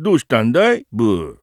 どうしたんだいブー？